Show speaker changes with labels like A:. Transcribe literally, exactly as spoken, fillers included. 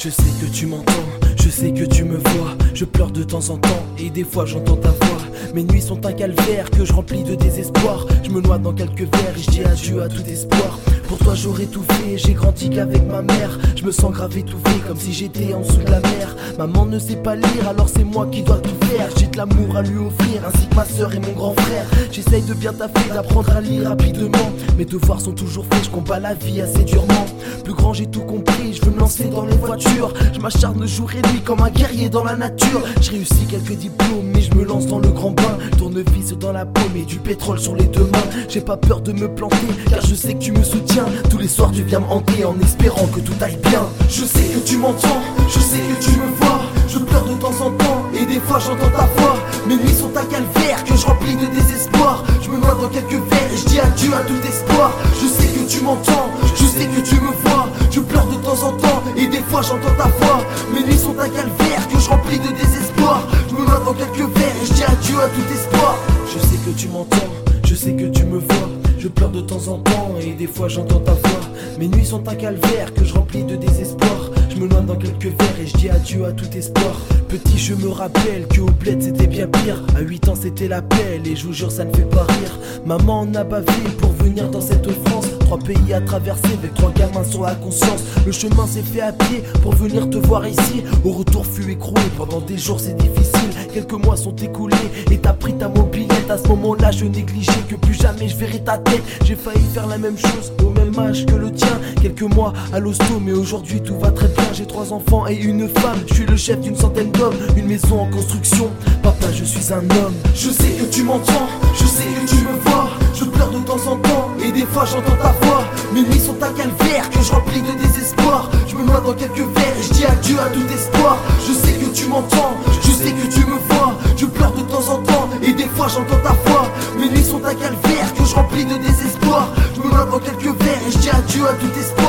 A: Je sais que tu m'entends, je sais que tu me vois. Je pleure de temps en temps et des fois j'entends ta voix. Mes nuits sont un calvaire que je remplis de désespoir. Je me noie dans quelques verres et je dis adieu à tout espoir. Pour toi j'aurais tout fait, j'ai grandi qu'avec ma mère. Je me sens grave étouffé comme si j'étais en dessous de la mer. Maman ne sait pas lire alors c'est moi qui dois tout faire. J'ai de l'amour à lui offrir ainsi que ma soeur et mon grand frère. J'essaye de bien taffer, d'apprendre à lire rapidement. Mes devoirs sont toujours faits, je combats la vie assez durement. Plus grand j'ai tout compris, je veux me lancer dans les voitures. Je m'acharne jour et nuit comme un guerrier dans la nature. Je réussis quelques diplômes mais je me lance dans le grand bain. Tournevis dans la paume et du pétrole sur les deux mains. J'ai pas peur de me planter car je sais que tu me soutiens. Tous les soirs tu viens me hanter en espérant que tout aille bien. Je sais que tu m'entends, je sais que tu me vois. Je pleure de temps en temps et des fois j'entends ta voix. Mes nuits sont un calvaire que je remplis de désespoir. Je me noie dans quelques verres et je dis adieu à tout espoir. Je sais que tu m'entends, je sais que tu me vois. Je pleure de temps en temps et des fois j'entends ta voix. Mes nuits sont un calvaire que je remplis de désespoir. Je me noie dans quelques verres et je dis adieu à tout espoir. Je sais que tu m'entends, je sais que tu me vois. Je pleure de temps en temps et des fois j'entends ta voix. Mes nuits sont un calvaire que je remplis de désespoir. Je me noie dans quelques verres et je dis adieu à tout espoir. Petit je me rappelle que au bled c'était bien pire. À huit ans c'était la pelle et je vous jure ça ne fait pas rire. Maman en a bavé pour venir dans cette France. Trois pays à traverser avec trois gamins sur la conscience. Le chemin s'est fait à pied pour venir te voir ici. Au retour fut écroué, pendant des jours c'est difficile. Quelques mois sont écoulés et t'as pris ta mobilette. À ce moment là je négligeais que plus jamais je verrai ta tête. J'ai failli faire la même chose au même âge que le tien. Quelques mois à l'hosto mais aujourd'hui tout va très bien. J'ai trois enfants et une femme. Je suis le chef d'une centaine d'hommes. Une maison en construction. Papa je suis un homme. Je sais que tu m'entends, je sais que tu me vois. Je pleure de temps en temps et des fois j'entends ta voix. Mes nuits sont un calvaire que je remplis de désespoir. Je me noie dans quelques verres et je dis adieu à tout espoir. Je sais que tu m'entends, je sais que tu me vois. Je pleure de temps en temps et des fois j'entends ta voix. Mes nuits sont un calvaire que je remplis de désespoir. Je me noie dans quelques verres et je dis adieu à tout espoir.